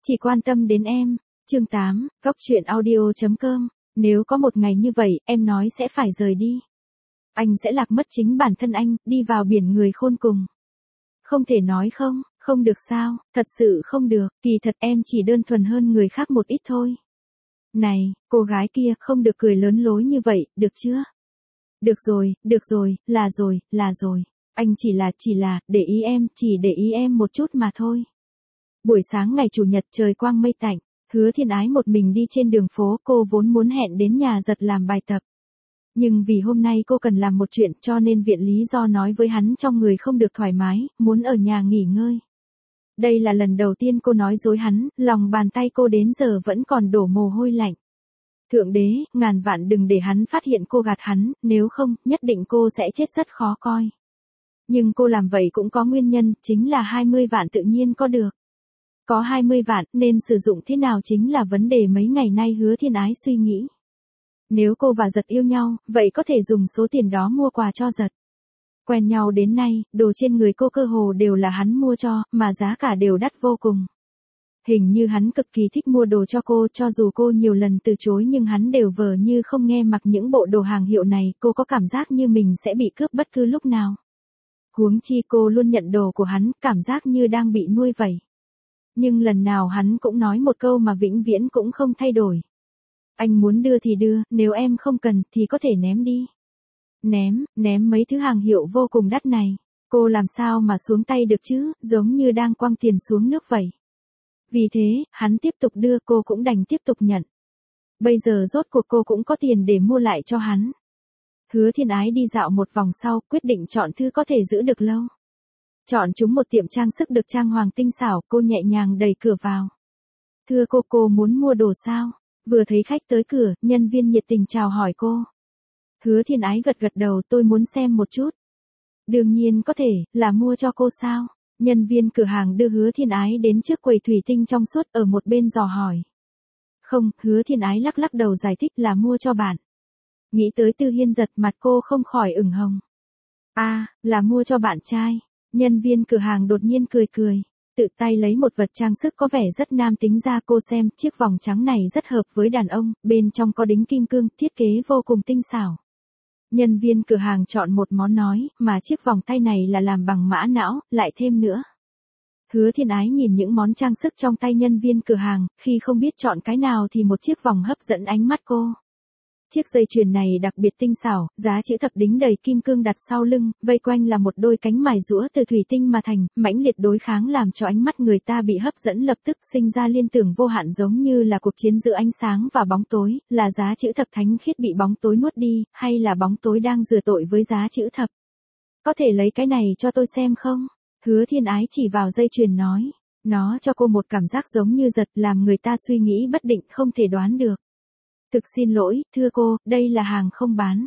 Chỉ quan tâm đến em. Chương 8, Góc truyện audio.com. Nếu có một ngày như vậy, em nói sẽ phải rời đi. Anh sẽ lạc mất chính bản thân anh, đi vào biển người khôn cùng. Không thể nói không, không được sao, thật sự không được, kỳ thật em chỉ đơn thuần hơn người khác một ít thôi. Này, cô gái kia, không được cười lớn lối như vậy, được chưa? Được rồi, là rồi. Anh chỉ là, để ý em, chỉ để ý em một chút mà thôi. Buổi sáng ngày Chủ nhật trời quang mây tạnh, Hứa Thiên Ái một mình đi trên đường phố, cô vốn muốn hẹn đến nhà Giật làm bài tập. Nhưng vì hôm nay cô cần làm một chuyện cho nên viện lý do nói với hắn trong người không được thoải mái, muốn ở nhà nghỉ ngơi. Đây là lần đầu tiên cô nói dối hắn, lòng bàn tay cô đến giờ vẫn còn đổ mồ hôi lạnh. Thượng đế, ngàn vạn đừng để hắn phát hiện cô gạt hắn, nếu không, nhất định cô sẽ chết rất khó coi. Nhưng cô làm vậy cũng có nguyên nhân, chính là 20 vạn tự nhiên có được. Có 20 vạn, nên sử dụng thế nào chính là vấn đề mấy ngày nay Hứa Thiên Ái suy nghĩ. Nếu cô và Giật yêu nhau, vậy có thể dùng số tiền đó mua quà cho Giật. Quen nhau đến nay, đồ trên người cô cơ hồ đều là hắn mua cho, mà giá cả đều đắt vô cùng. Hình như hắn cực kỳ thích mua đồ cho cô, cho dù cô nhiều lần từ chối nhưng hắn đều vờ như không nghe. Mặc những bộ đồ hàng hiệu này, cô có cảm giác như mình sẽ bị cướp bất cứ lúc nào. Huống chi cô luôn nhận đồ của hắn, cảm giác như đang bị nuôi vậy. Nhưng lần nào hắn cũng nói một câu mà vĩnh viễn cũng không thay đổi. Anh muốn đưa thì đưa, nếu em không cần thì có thể ném đi. Ném mấy thứ hàng hiệu vô cùng đắt này. Cô làm sao mà xuống tay được chứ, giống như đang quăng tiền xuống nước vậy. Vì thế, hắn tiếp tục đưa, cô cũng đành tiếp tục nhận. Bây giờ rốt cuộc cô cũng có tiền để mua lại cho hắn. Hứa Thiên Ái đi dạo một vòng sau, quyết định chọn thứ có thể giữ được lâu. Chọn chúng một tiệm trang sức được trang hoàng tinh xảo, cô nhẹ nhàng đẩy cửa vào. Thưa cô muốn mua đồ sao? Vừa thấy khách tới cửa, nhân viên nhiệt tình chào hỏi cô. Hứa Thiên Ái gật đầu, tôi muốn xem một chút. Đương nhiên có thể, là mua cho cô sao? Nhân viên cửa hàng đưa Hứa Thiên Ái đến trước quầy thủy tinh trong suốt ở một bên dò hỏi. Không, Hứa Thiên Ái lắc đầu giải thích là mua cho bạn. Nghĩ tới Tư Hiên Giật, mặt cô không khỏi ửng hồng. Là mua cho bạn trai. Nhân viên cửa hàng đột nhiên cười. Tự tay lấy một vật trang sức có vẻ rất nam tính ra cô xem, chiếc vòng trắng này rất hợp với đàn ông, bên trong có đính kim cương, thiết kế vô cùng tinh xảo. Nhân viên cửa hàng chọn một món nói, mà chiếc vòng tay này là làm bằng mã não, lại thêm nữa. Hứa Thiên Ái nhìn những món trang sức trong tay nhân viên cửa hàng, khi không biết chọn cái nào thì một chiếc vòng hấp dẫn ánh mắt cô. Chiếc dây chuyền này đặc biệt tinh xảo, giá chữ thập đính đầy kim cương đặt sau lưng, vây quanh là một đôi cánh mài giũa từ thủy tinh mà thành, mãnh liệt đối kháng làm cho ánh mắt người ta bị hấp dẫn, lập tức sinh ra liên tưởng vô hạn, giống như là cuộc chiến giữa ánh sáng và bóng tối, là giá chữ thập thánh khiết bị bóng tối nuốt đi, hay là bóng tối đang rửa tội với giá chữ thập. Có thể lấy cái này cho tôi xem không? Hứa Thiên Ái chỉ vào dây chuyền nói. Nó cho cô một cảm giác giống như Giật, làm người ta suy nghĩ bất định, không thể đoán được. Thực xin lỗi, thưa cô, đây là hàng không bán.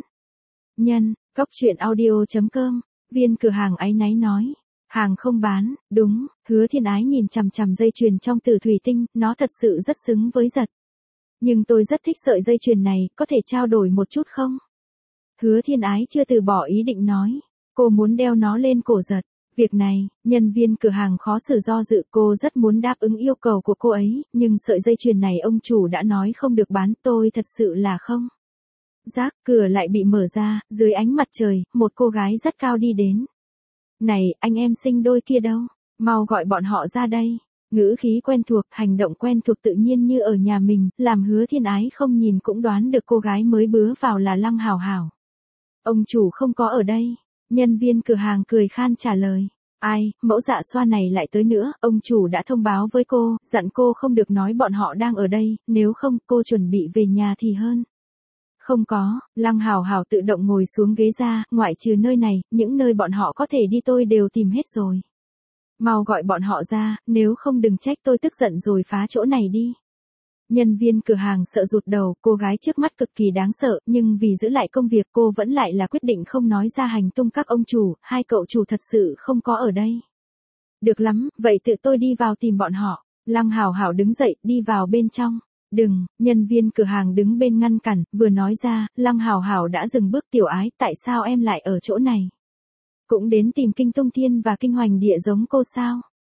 Góc truyện audio.com. Viên cửa hàng áy náy nói. Hàng không bán, đúng. Hứa Thiên Ái nhìn chằm chằm dây chuyền trong từ thủy tinh, nó thật sự rất xứng với Giật. Nhưng tôi rất thích sợi dây chuyền này, có thể trao đổi một chút không? Hứa Thiên Ái chưa từ bỏ ý định nói. Cô muốn đeo nó lên cổ Giật. Việc này, nhân viên cửa hàng khó xử do dự, cô rất muốn đáp ứng yêu cầu của cô ấy, nhưng sợi dây chuyền này ông chủ đã nói không được bán, tôi thật sự là không. Rác, cửa lại bị mở ra, dưới ánh mặt trời, một cô gái rất cao đi đến. Này, anh em sinh đôi kia đâu? Mau gọi bọn họ ra đây. Ngữ khí quen thuộc, hành động quen thuộc tự nhiên như ở nhà mình, làm Hứa Thiên Ái không nhìn cũng đoán được cô gái mới bứa vào là Lăng Hảo Hảo. Ông chủ không có ở đây. Nhân viên cửa hàng cười khan trả lời. Ai, mẫu dạ xoa này lại tới nữa, ông chủ đã thông báo với cô, dặn cô không được nói bọn họ đang ở đây, nếu không cô chuẩn bị về nhà thì hơn. Không có, Lăng Hảo Hảo tự động ngồi xuống ghế ra, ngoại trừ nơi này, những nơi bọn họ có thể đi tôi đều tìm hết rồi. Mau gọi bọn họ ra, nếu không đừng trách tôi tức giận rồi phá chỗ này đi. Nhân viên cửa hàng sợ rụt đầu, cô gái trước mắt cực kỳ đáng sợ, nhưng vì giữ lại công việc cô vẫn lại là quyết định không nói ra hành tung các ông chủ, hai cậu chủ thật sự không có ở đây. Được lắm, vậy tự tôi đi vào tìm bọn họ. Lăng Hảo Hảo đứng dậy, đi vào bên trong. Đừng, nhân viên cửa hàng đứng bên ngăn cản, vừa nói ra, Lăng Hảo Hảo đã dừng bước. Tiểu Ái, tại sao em lại ở chỗ này? Cũng đến tìm Kinh Tung Thiên và Kinh Hoành Địa giống cô sao?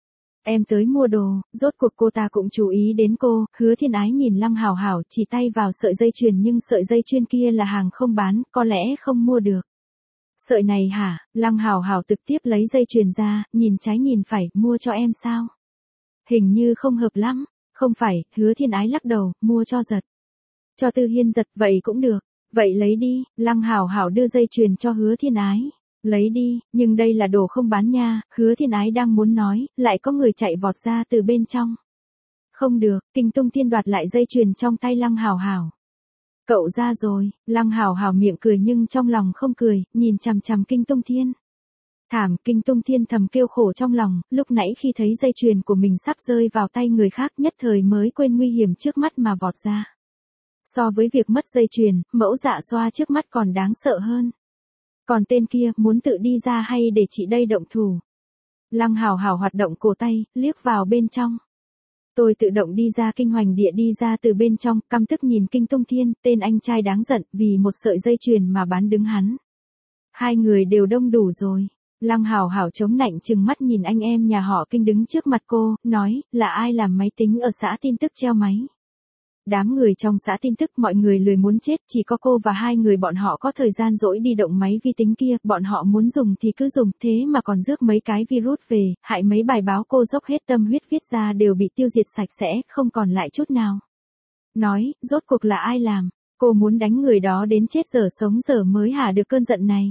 Em tới mua đồ, rốt cuộc cô ta cũng chú ý đến cô, Hứa Thiên Ái nhìn Lăng Hảo Hảo chỉ tay vào sợi dây chuyền nhưng sợi dây chuyền kia là hàng không bán, có lẽ không mua được. Sợi này hả? Lăng Hảo Hảo trực tiếp lấy dây chuyền ra, nhìn trái nhìn phải, mua cho em sao? Hình như không hợp lắm. Không phải, Hứa Thiên Ái lắc đầu, mua cho Giật. Cho Tư Hiên Giật, vậy cũng được. Vậy lấy đi, Lăng Hảo Hảo đưa dây chuyền cho Hứa Thiên Ái. Lấy đi, nhưng đây là đồ không bán nha, Hứa Thiên Ái đang muốn nói, lại có người chạy vọt ra từ bên trong. Không được, Kinh Tung Thiên đoạt lại dây chuyền trong tay Lăng Hảo Hảo. Cậu ra rồi, Lăng Hảo Hảo miệng cười nhưng trong lòng không cười, nhìn chằm chằm Kinh Tung Thiên. Thảm, Kinh Tung Thiên thầm kêu khổ trong lòng, lúc nãy khi thấy dây chuyền của mình sắp rơi vào tay người khác nhất thời mới quên nguy hiểm trước mắt mà vọt ra. So với việc mất dây chuyền, mẫu Dạ Xoa trước mắt còn đáng sợ hơn. Còn tên kia, muốn tự đi ra hay để chị đây động thủ? Lăng Hảo Hảo hoạt động cổ tay, liếc vào bên trong. Tôi tự động đi ra. Kinh Hoành Địa đi ra từ bên trong, căm tức nhìn Kinh Tung Thiên, tên anh trai đáng giận, vì một sợi dây chuyền mà bán đứng hắn. Hai người đều đông đủ rồi. Lăng Hảo Hảo chống nạnh trừng mắt nhìn anh em nhà họ Kinh đứng trước mặt cô, nói, là ai làm máy tính ở xã tin tức treo máy? Đám người trong xã tin tức mọi người lười muốn chết, chỉ có cô và hai người bọn họ có thời gian rỗi đi động máy vi tính kia, bọn họ muốn dùng thì cứ dùng, thế mà còn rước mấy cái virus về, hại mấy bài báo cô dốc hết tâm huyết viết ra đều bị tiêu diệt sạch sẽ, không còn lại chút nào. Nói, rốt cuộc là ai làm? Cô muốn đánh người đó đến chết dở sống dở mới hả được cơn giận này.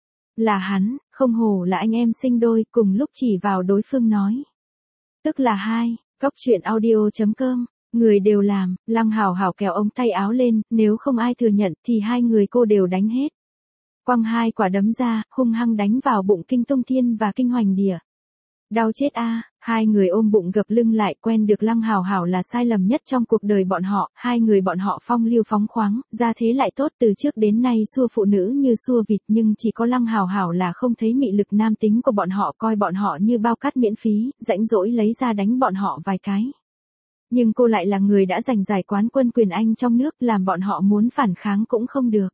Là hắn, không hổ là anh em sinh đôi, cùng lúc chỉ vào đối phương nói. Tức là hai, coctruyện.audio.com. Người đều làm, Lăng Hảo Hảo kéo ống tay áo lên, nếu không ai thừa nhận thì hai người cô đều đánh hết. Quăng hai quả đấm ra, hung hăng đánh vào bụng Kinh Tung Thiên và Kinh Hoành Địa. Đau chết a, hai người ôm bụng gập lưng lại, quen được Lăng Hảo Hảo là sai lầm nhất trong cuộc đời bọn họ, hai người bọn họ phong lưu phóng khoáng, ra thế lại tốt, từ trước đến nay xua phụ nữ như xua vịt, nhưng chỉ có Lăng Hảo Hảo là không thấy mị lực nam tính của bọn họ, coi bọn họ như bao cát miễn phí, rãnh rỗi lấy ra đánh bọn họ vài cái. Nhưng cô lại là người đã giành giải quán quân quyền Anh trong nước, làm bọn họ muốn phản kháng cũng không được.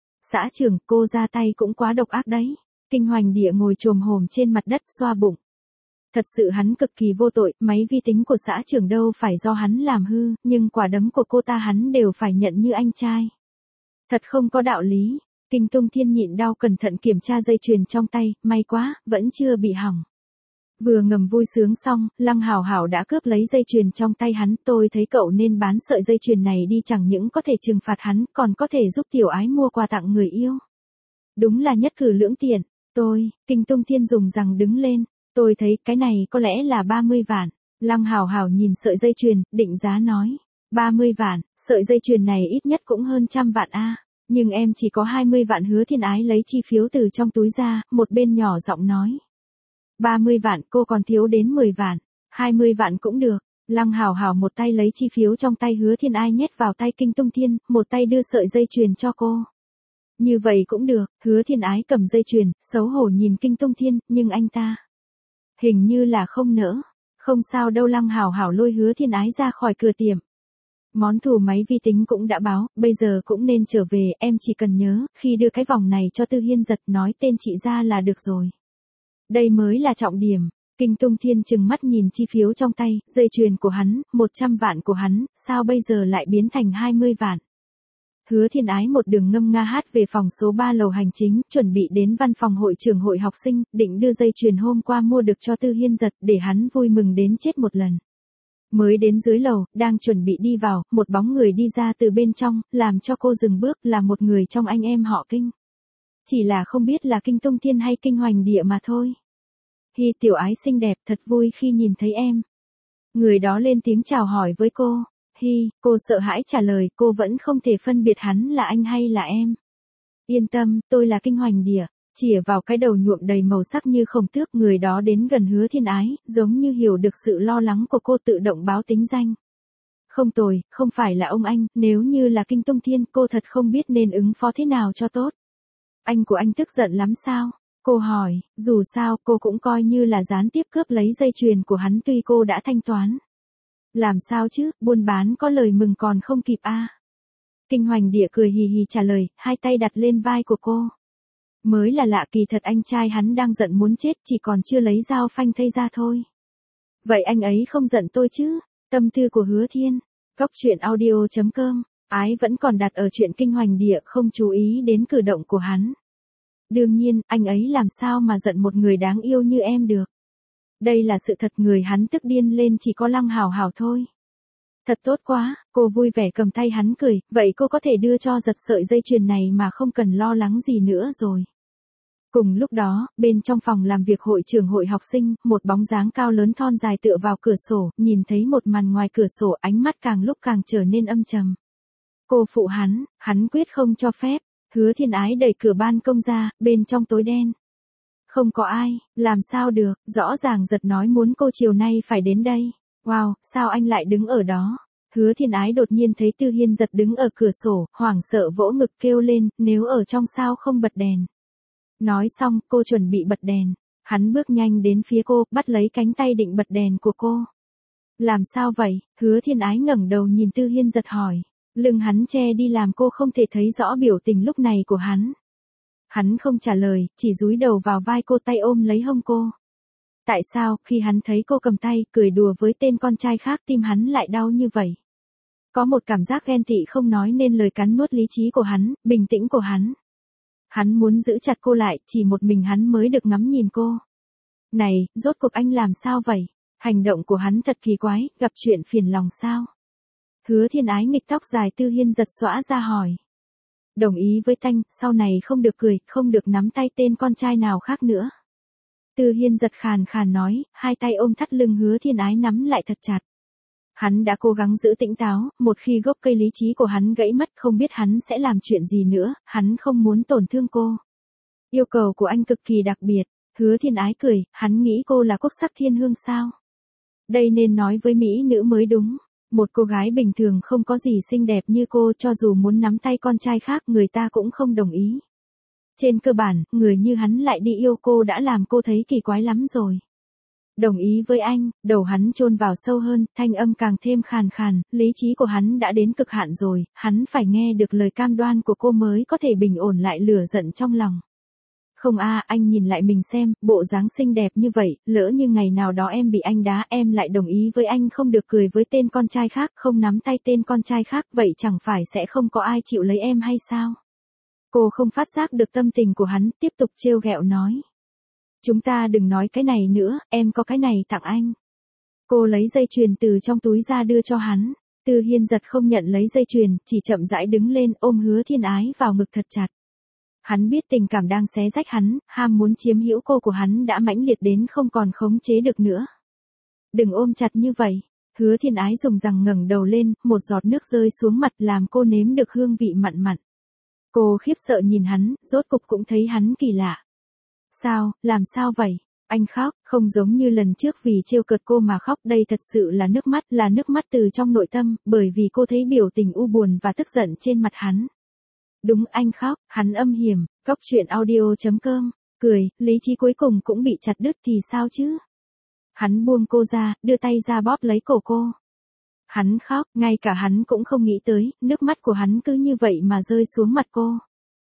Xã trưởng, cô ra tay cũng quá độc ác đấy. Kinh Hoành Địa ngồi chồm hổm trên mặt đất xoa bụng. Thật sự hắn cực kỳ vô tội, máy vi tính của xã trưởng đâu phải do hắn làm hư, nhưng quả đấm của cô ta hắn đều phải nhận như anh trai. Thật không có đạo lý. Kinh Tung Thiên nhịn đau cẩn thận kiểm tra dây chuyền trong tay, may quá, vẫn chưa bị hỏng. Vừa ngầm vui sướng xong, Lăng Hảo Hảo đã cướp lấy dây chuyền trong tay hắn, tôi thấy cậu nên bán sợi dây chuyền này đi, chẳng những có thể trừng phạt hắn, còn có thể giúp tiểu ái mua quà tặng người yêu. Đúng là nhất cử lưỡng tiện. Kinh Tung Thiên dùng rằng đứng lên, tôi thấy cái này có lẽ là 30 vạn. Lăng Hảo Hảo nhìn sợi dây chuyền, định giá nói, 30 vạn, sợi dây chuyền này ít nhất cũng hơn 100 vạn a. Nhưng em chỉ có 20 vạn. Hứa Thiên Ái lấy chi phiếu từ trong túi ra, một bên nhỏ giọng nói. 30 vạn, cô còn thiếu đến 10 vạn. 20 vạn cũng được. Lăng Hảo Hảo một tay lấy chi phiếu trong tay Hứa Thiên Ái nhét vào tay Kinh Tung Thiên, một tay đưa sợi dây chuyền cho cô. Như vậy cũng được. Hứa Thiên Ái cầm dây chuyền, xấu hổ nhìn Kinh Tung Thiên, nhưng anh ta hình như là không nỡ. Không sao đâu. Lăng Hảo Hảo lôi Hứa Thiên Ái ra khỏi cửa tiệm. Món thù máy vi tính cũng đã báo, bây giờ cũng nên trở về, em chỉ cần nhớ, khi đưa cái vòng này cho Tư Hiên Giật nói tên chị ra là được rồi. Đây mới là trọng điểm. Kinh Tung Thiên trừng mắt nhìn chi phiếu trong tay, dây chuyền của hắn, 100 vạn của hắn, sao bây giờ lại biến thành 20 vạn. Hứa Thiên Ái một đường ngâm nga hát về phòng số 3 lầu hành chính, chuẩn bị đến văn phòng hội trưởng hội học sinh, định đưa dây chuyền hôm qua mua được cho Tư Hiên Giật, để hắn vui mừng đến chết một lần. Mới đến dưới lầu, đang chuẩn bị đi vào, một bóng người đi ra từ bên trong, làm cho cô dừng bước, là một người trong anh em họ Kinh. Chỉ là không biết là Kinh Tung Thiên hay Kinh Hoành Địa mà thôi. Hi, tiểu ái xinh đẹp, thật vui khi nhìn thấy em. Người đó lên tiếng chào hỏi với cô. Hi, cô sợ hãi trả lời, cô vẫn không thể phân biệt hắn là anh hay là em. Yên tâm, tôi là Kinh Hoành Địa. Chìa vào cái đầu nhuộm đầy màu sắc như khổng tước, người đó đến gần Hứa Thiên Ái, giống như hiểu được sự lo lắng của cô, tự động báo tính danh. Không tồi, không phải là ông anh, nếu như là Kinh Tung Thiên, cô thật không biết nên ứng phó thế nào cho tốt. Anh của anh tức giận lắm sao? Cô hỏi, dù sao cô cũng coi như là gián tiếp cướp lấy dây chuyền của hắn, tuy cô đã thanh toán. Làm sao chứ, buôn bán có lời mừng còn không kịp a. Kinh Hoành Địa cười hì hì trả lời, hai tay đặt lên vai của cô. Mới là lạ, kỳ thật anh trai hắn đang giận muốn chết, chỉ còn chưa lấy dao phanh thây ra thôi. Vậy anh ấy không giận tôi chứ? Tâm tư của Hứa Thiên. Góc truyện audio.com. Ái vẫn còn đặt ở chuyện kinh hoành địa, không chú ý đến cử động của hắn. Đương nhiên, anh ấy làm sao mà giận một người đáng yêu như em được. Đây là sự thật, người hắn tức điên lên chỉ có Lăng Hảo Hảo thôi. Thật tốt quá, cô vui vẻ cầm tay hắn cười, vậy cô có thể đưa cho giật sợi dây chuyền này mà không cần lo lắng gì nữa rồi. Cùng lúc đó, bên trong phòng làm việc hội trưởng hội học sinh, một bóng dáng cao lớn thon dài tựa vào cửa sổ, nhìn thấy một màn ngoài cửa sổ, ánh mắt càng lúc càng trở nên âm trầm. Cô phụ hắn quyết không cho phép. Hứa Thiên Ái đẩy cửa ban công ra, bên trong tối đen. Không có ai, làm sao được, rõ ràng giật nói muốn cô chiều nay phải đến đây. Wow, sao anh lại đứng ở đó? Hứa Thiên Ái đột nhiên thấy Tư Hiên Giật đứng ở cửa sổ, hoảng sợ vỗ ngực kêu lên, nếu ở trong sao không bật đèn. Nói xong, cô chuẩn bị bật đèn. Hắn bước nhanh đến phía cô, bắt lấy cánh tay định bật đèn của cô. Làm sao vậy? Hứa Thiên Ái ngẩng đầu nhìn Tư Hiên Giật hỏi. Lưng hắn che đi làm cô không thể thấy rõ biểu tình lúc này của hắn. Hắn không trả lời, chỉ dúi đầu vào vai cô, tay ôm lấy hông cô. Tại sao, khi hắn thấy cô cầm tay, cười đùa với tên con trai khác, tim hắn lại đau như vậy? Có một cảm giác ghen tị không nói nên lời cắn nuốt lý trí của hắn, bình tĩnh của hắn. Hắn muốn giữ chặt cô lại, chỉ một mình hắn mới được ngắm nhìn cô. Này, rốt cuộc anh làm sao vậy? Hành động của hắn thật kỳ quái, gặp chuyện phiền lòng sao? Hứa Thiên Ái nghịch tóc dài Tư Hiên Giật xõa ra hỏi. Đồng ý với Tanh, sau này không được cười, không được nắm tay tên con trai nào khác nữa. Tư Hiên Giật khàn khàn nói, hai tay ôm thắt lưng Hứa Thiên Ái nắm lại thật chặt. Hắn đã cố gắng giữ tỉnh táo, một khi gốc cây lý trí của hắn gãy mất không biết hắn sẽ làm chuyện gì nữa, hắn không muốn tổn thương cô. Yêu cầu của anh cực kỳ đặc biệt. Hứa Thiên Ái cười, hắn nghĩ cô là quốc sắc thiên hương sao? Đây nên nói với mỹ nữ mới đúng. Một cô gái bình thường không có gì xinh đẹp như cô, cho dù muốn nắm tay con trai khác người ta cũng không đồng ý. Trên cơ bản, người như hắn lại đi yêu cô đã làm cô thấy kỳ quái lắm rồi. Đồng ý với anh, đầu hắn chôn vào sâu hơn, thanh âm càng thêm khàn khàn, lý trí của hắn đã đến cực hạn rồi, hắn phải nghe được lời cam đoan của cô mới có thể bình ổn lại lửa giận trong lòng. Không anh nhìn lại mình xem, bộ dáng xinh đẹp như vậy, lỡ như ngày nào đó em bị anh đá, em lại đồng ý với anh không được cười với tên con trai khác, không nắm tay tên con trai khác, vậy chẳng phải sẽ không có ai chịu lấy em hay sao? Cô không phát giác được tâm tình của hắn, tiếp tục trêu ghẹo nói. Chúng ta đừng nói cái này nữa, em có cái này tặng anh. Cô lấy dây chuyền từ trong túi ra đưa cho hắn. Tư Hiên Giật không nhận lấy dây chuyền, chỉ chậm rãi đứng lên ôm Hứa Thiên Ái vào ngực thật chặt. Hắn biết tình cảm đang xé rách hắn, ham muốn chiếm hữu cô của hắn đã mãnh liệt đến không còn khống chế được nữa. Đừng ôm chặt như vậy. Hứa Thiên Ái dùng răng ngẩng đầu lên, một giọt nước rơi xuống mặt làm cô nếm được hương vị mặn mặn. Cô khiếp sợ nhìn hắn, rốt cục cũng thấy hắn kỳ lạ. Sao, làm sao vậy? Anh khóc, không giống như lần trước vì trêu cợt cô mà khóc, đây thật sự là nước mắt từ trong nội tâm, bởi vì cô thấy biểu tình u buồn và tức giận trên mặt hắn. Đúng, anh khóc, hắn âm hiểm. Góc truyện audio.com, cười, lý trí cuối cùng cũng bị chặt đứt thì sao chứ? Hắn buông cô ra, đưa tay ra bóp lấy cổ cô. Hắn khóc, ngay cả hắn cũng không nghĩ tới, nước mắt của hắn cứ như vậy mà rơi xuống mặt cô.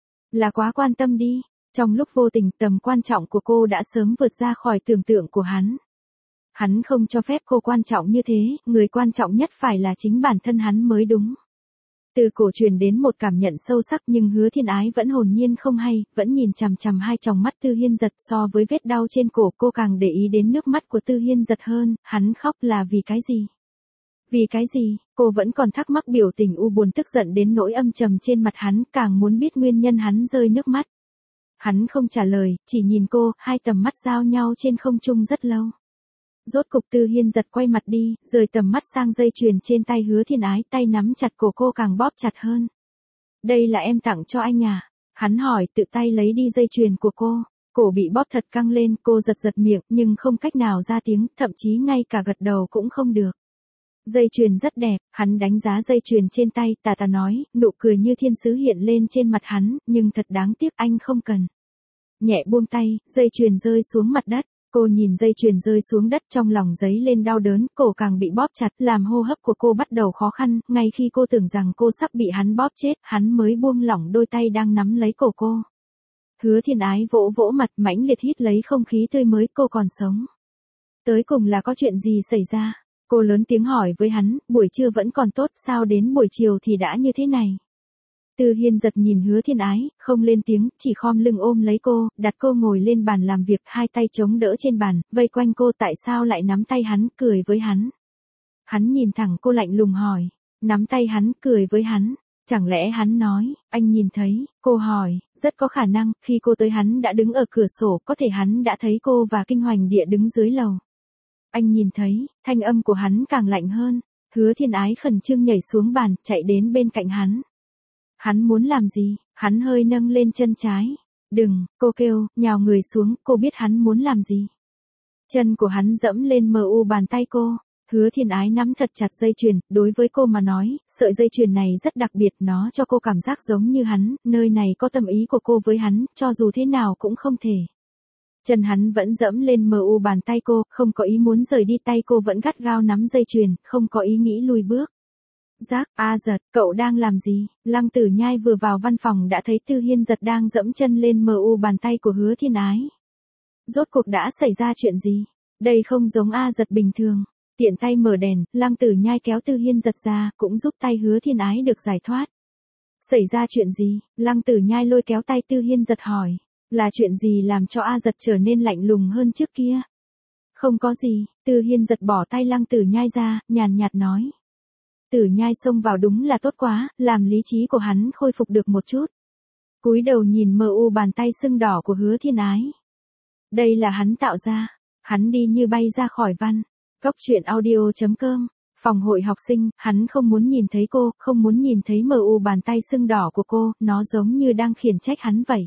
Là quá quan tâm đi. Trong lúc vô tình, tầm quan trọng của cô đã sớm vượt ra khỏi tưởng tượng của hắn. Hắn không cho phép cô quan trọng như thế, người quan trọng nhất phải là chính bản thân hắn mới đúng. Từ cổ truyền đến một cảm nhận sâu sắc, nhưng Hứa Thiên Ái vẫn hồn nhiên không hay, vẫn nhìn chằm chằm hai tròng mắt Tư Hiên Giật. So với vết đau trên cổ, cô càng để ý đến nước mắt của Tư Hiên Giật hơn. Hắn khóc là vì cái gì? Vì cái gì? Cô vẫn còn thắc mắc biểu tình u buồn tức giận đến nỗi âm trầm trên mặt hắn, càng muốn biết nguyên nhân hắn rơi nước mắt. Hắn không trả lời, chỉ nhìn cô, hai tầm mắt giao nhau trên không trung rất lâu. Rốt cục Tư Hiên Giật quay mặt đi, rời tầm mắt sang dây chuyền trên tay Hứa Thiên Ái, tay nắm chặt cổ cô càng bóp chặt hơn. Đây là em tặng cho anh à? Hắn hỏi, tự tay lấy đi dây chuyền của cô. Cổ bị bóp thật căng lên, cô giật giật miệng, nhưng không cách nào ra tiếng, thậm chí ngay cả gật đầu cũng không được. Dây chuyền rất đẹp, hắn đánh giá dây chuyền trên tay, tà tà nói, nụ cười như thiên sứ hiện lên trên mặt hắn, nhưng thật đáng tiếc anh không cần. Nhẹ buông tay, dây chuyền rơi xuống mặt đất. Cô nhìn dây chuyền rơi xuống đất, trong lòng dấy lên đau đớn, cổ càng bị bóp chặt, làm hô hấp của cô bắt đầu khó khăn, ngay khi cô tưởng rằng cô sắp bị hắn bóp chết, hắn mới buông lỏng đôi tay đang nắm lấy cổ cô. Hứa Thiên Ái vỗ vỗ mặt, mãnh liệt hít lấy không khí tươi mới, cô còn sống. Tới cùng là có chuyện gì xảy ra? Cô lớn tiếng hỏi với hắn, buổi trưa vẫn còn tốt, sao đến buổi chiều thì đã như thế này? Tư Hiên giật nhìn Hứa Thiên Ái, không lên tiếng, chỉ khom lưng ôm lấy cô, đặt cô ngồi lên bàn làm việc, hai tay chống đỡ trên bàn, vây quanh cô, tại sao lại nắm tay hắn, cười với hắn. Hắn nhìn thẳng cô lạnh lùng hỏi, nắm tay hắn, cười với hắn. Chẳng lẽ hắn nói, anh nhìn thấy, cô hỏi, rất có khả năng, khi cô tới hắn đã đứng ở cửa sổ, có thể hắn đã thấy cô và Kinh Hoành Địa đứng dưới lầu. Anh nhìn thấy, thanh âm của hắn càng lạnh hơn. Hứa Thiên Ái khẩn trương nhảy xuống bàn, chạy đến bên cạnh hắn. Hắn muốn làm gì? Hắn hơi nâng lên chân trái. Đừng, cô kêu, nhào người xuống, cô biết hắn muốn làm gì. Chân của hắn dẫm lên mờ u bàn tay cô. Hứa Thiên Ái nắm thật chặt dây chuyền, đối với cô mà nói, sợi dây chuyền này rất đặc biệt, nó cho cô cảm giác giống như hắn, nơi này có tâm ý của cô với hắn, cho dù thế nào cũng không thể. Chân hắn vẫn dẫm lên mờ u bàn tay cô, không có ý muốn rời đi, tay cô vẫn gắt gao nắm dây chuyền, không có ý nghĩ lùi bước. Giác, Giật, cậu đang làm gì? Lăng Tử Nhai vừa vào văn phòng đã thấy Tư Hiên Giật đang dẫm chân lên mờ u bàn tay của Hứa Thiên Ái. Rốt cuộc đã xảy ra chuyện gì? Đây không giống Giật bình thường. Tiện tay mở đèn, Lăng Tử Nhai kéo Tư Hiên Giật ra, cũng giúp tay Hứa Thiên Ái được giải thoát. Xảy ra chuyện gì? Lăng Tử Nhai lôi kéo tay Tư Hiên Giật hỏi. Là chuyện gì làm cho Giật trở nên lạnh lùng hơn trước kia? Không có gì, Tư Hiên Giật bỏ tay Lăng Tử Nhai ra, nhàn nhạt nói. Tử Nhai xông vào đúng là tốt quá, làm lý trí của hắn khôi phục được một chút. Cúi đầu nhìn mờ u bàn tay sưng đỏ của Hứa Thiên Ái. Đây là hắn tạo ra. Hắn đi như bay ra khỏi văn. Cốc truyện audio.com. Phòng hội học sinh, hắn không muốn nhìn thấy cô, không muốn nhìn thấy mờ u bàn tay sưng đỏ của cô, nó giống như đang khiển trách hắn vậy.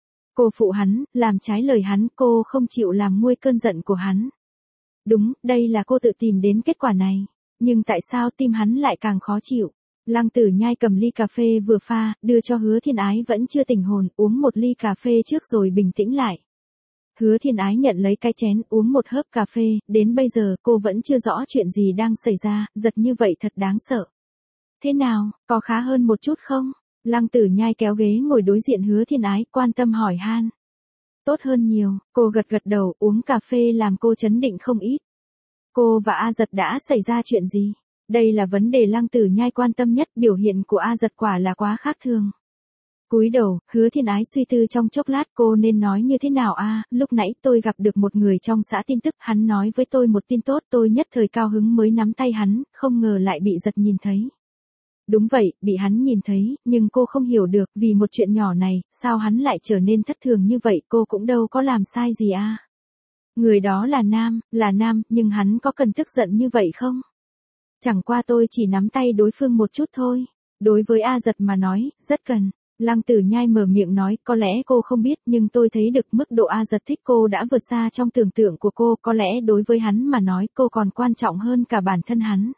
Cô phụ hắn, làm trái lời hắn, cô không chịu làm nguôi cơn giận của hắn. Đúng, đây là cô tự tìm đến kết quả này. Nhưng tại sao tim hắn lại càng khó chịu? Lăng Tử Nhai cầm ly cà phê vừa pha, đưa cho Hứa Thiên Ái vẫn chưa tỉnh hồn, uống một ly cà phê trước rồi bình tĩnh lại. Hứa Thiên Ái nhận lấy cái chén, uống một hớp cà phê, đến bây giờ cô vẫn chưa rõ chuyện gì đang xảy ra, giật như vậy thật đáng sợ. Thế nào, có khá hơn một chút không? Lăng Tử Nhai kéo ghế ngồi đối diện Hứa Thiên Ái, quan tâm hỏi han. Tốt hơn nhiều, cô gật gật đầu, uống cà phê làm cô chấn định không ít. Cô và Giật đã xảy ra chuyện gì? Đây là vấn đề Lăng Tử Nhai quan tâm nhất, biểu hiện của Giật quả là quá khác thường. Cúi đầu, Hứa Thiên Ái suy tư trong chốc lát, cô nên nói như thế nào lúc nãy tôi gặp được một người trong xã tin tức, hắn nói với tôi một tin tốt, tôi nhất thời cao hứng mới nắm tay hắn, không ngờ lại bị Giật nhìn thấy. Đúng vậy, bị hắn nhìn thấy, nhưng cô không hiểu được, vì một chuyện nhỏ này, sao hắn lại trở nên thất thường như vậy, cô cũng đâu có làm sai gì Người đó là nam, nhưng hắn có cần tức giận như vậy không? Chẳng qua tôi chỉ nắm tay đối phương một chút thôi. Đối với Giật mà nói, rất cần. Lăng Tử Nhai mở miệng nói, có lẽ cô không biết, nhưng tôi thấy được mức độ Giật thích cô đã vượt xa trong tưởng tượng của cô, có lẽ đối với hắn mà nói, cô còn quan trọng hơn cả bản thân hắn.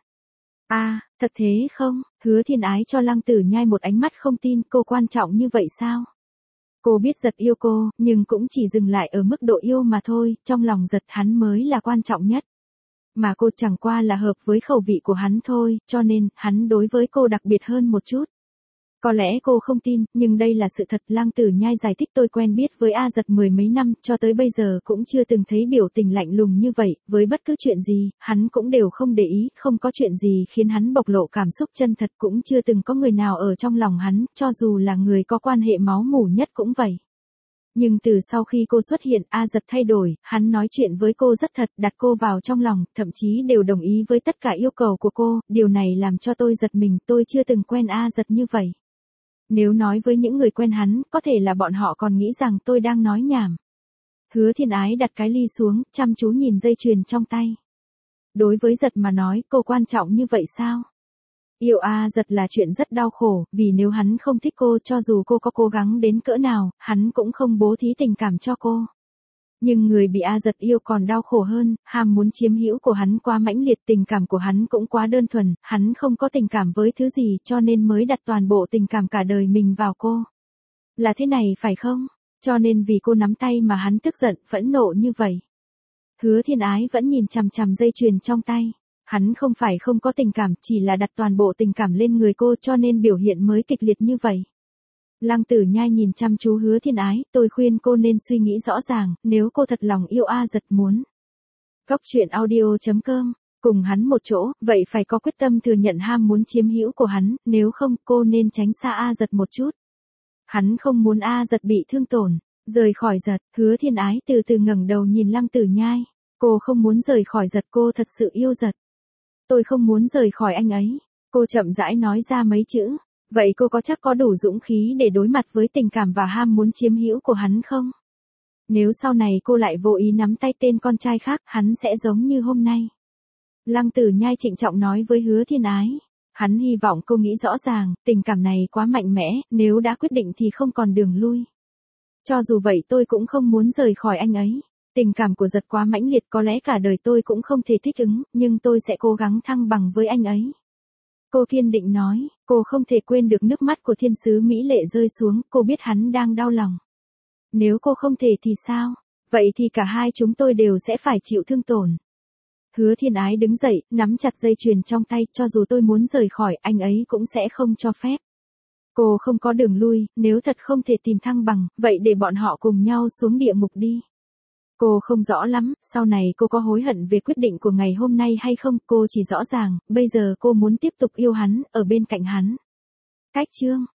Thật thế không? Hứa Thiên Ái cho Lăng Tử Nhai một ánh mắt không tin, cô quan trọng như vậy sao? Cô biết Giật yêu cô, nhưng cũng chỉ dừng lại ở mức độ yêu mà thôi, trong lòng Giật hắn mới là quan trọng nhất. Mà cô chẳng qua là hợp với khẩu vị của hắn thôi, cho nên, hắn đối với cô đặc biệt hơn một chút. Có lẽ cô không tin, nhưng đây là sự thật. Lăng Tử Nhai giải thích, tôi quen biết với Giật mười mấy năm, cho tới bây giờ cũng chưa từng thấy biểu tình lạnh lùng như vậy, với bất cứ chuyện gì, hắn cũng đều không để ý, không có chuyện gì khiến hắn bộc lộ cảm xúc chân thật, cũng chưa từng có người nào ở trong lòng hắn, cho dù là người có quan hệ máu mủ nhất cũng vậy. Nhưng từ sau khi cô xuất hiện, Giật thay đổi, hắn nói chuyện với cô rất thật, đặt cô vào trong lòng, thậm chí đều đồng ý với tất cả yêu cầu của cô, điều này làm cho tôi giật mình, tôi chưa từng quen Giật như vậy. Nếu nói với những người quen hắn, có thể là bọn họ còn nghĩ rằng tôi đang nói nhảm. Hứa Thiên Ái đặt cái ly xuống, chăm chú nhìn dây chuyền trong tay. Đối với Giật mà nói, cô quan trọng như vậy sao? Yêu Giật là chuyện rất đau khổ, vì nếu hắn không thích cô, cho dù cô có cố gắng đến cỡ nào, hắn cũng không bố thí tình cảm cho cô. Nhưng người bị Giật yêu còn đau khổ hơn, ham muốn chiếm hữu của hắn quá mãnh liệt, tình cảm của hắn cũng quá đơn thuần, hắn không có tình cảm với thứ gì, cho nên mới đặt toàn bộ tình cảm cả đời mình vào cô. Là thế này phải không? Cho nên vì cô nắm tay mà hắn tức giận, phẫn nộ như vậy. Hứa Thiên Ái vẫn nhìn chằm chằm dây chuyền trong tay. Hắn không phải không có tình cảm, chỉ là đặt toàn bộ tình cảm lên người cô, cho nên biểu hiện mới kịch liệt như vậy. Lăng Tử Nhai nhìn chăm chú Hứa Thiên Ái, tôi khuyên cô nên suy nghĩ rõ ràng, nếu cô thật lòng yêu Giật muốn Cóc truyện audio.com, cùng hắn một chỗ, vậy phải có quyết tâm thừa nhận ham muốn chiếm hữu của hắn, nếu không cô nên tránh xa A Giật một chút. Hắn không muốn A Giật bị thương tổn, rời khỏi Giật, Hứa Thiên Ái từ từ ngẩng đầu nhìn Lăng Tử Nhai, cô không muốn rời khỏi Giật, cô thật sự yêu Giật. Tôi không muốn rời khỏi anh ấy, cô chậm rãi nói ra mấy chữ, vậy cô có chắc có đủ dũng khí để đối mặt với tình cảm và ham muốn chiếm hữu của hắn không? Nếu sau này cô lại vô ý nắm tay tên con trai khác, hắn sẽ giống như hôm nay. Lăng Tử Nhai trịnh trọng nói với Hứa Thiên Ái. Hắn hy vọng cô nghĩ rõ ràng, tình cảm này quá mạnh mẽ, nếu đã quyết định thì không còn đường lui. Cho dù vậy tôi cũng không muốn rời khỏi anh ấy. Tình cảm của Giật quá mãnh liệt, có lẽ cả đời tôi cũng không thể thích ứng, nhưng tôi sẽ cố gắng thăng bằng với anh ấy. Cô kiên định nói, cô không thể quên được nước mắt của thiên sứ mỹ lệ rơi xuống, cô biết hắn đang đau lòng. Nếu cô không thể thì sao? Vậy thì cả hai chúng tôi đều sẽ phải chịu thương tổn. Hứa Thiên Ái đứng dậy, nắm chặt dây chuyền trong tay, cho dù tôi muốn rời khỏi, anh ấy cũng sẽ không cho phép. Cô không có đường lui, nếu thật không thể tìm thăng bằng, vậy để bọn họ cùng nhau xuống địa ngục đi. Cô không rõ lắm, sau này cô có hối hận về quyết định của ngày hôm nay hay không, cô chỉ rõ ràng, bây giờ cô muốn tiếp tục yêu hắn, ở bên cạnh hắn. Cách chương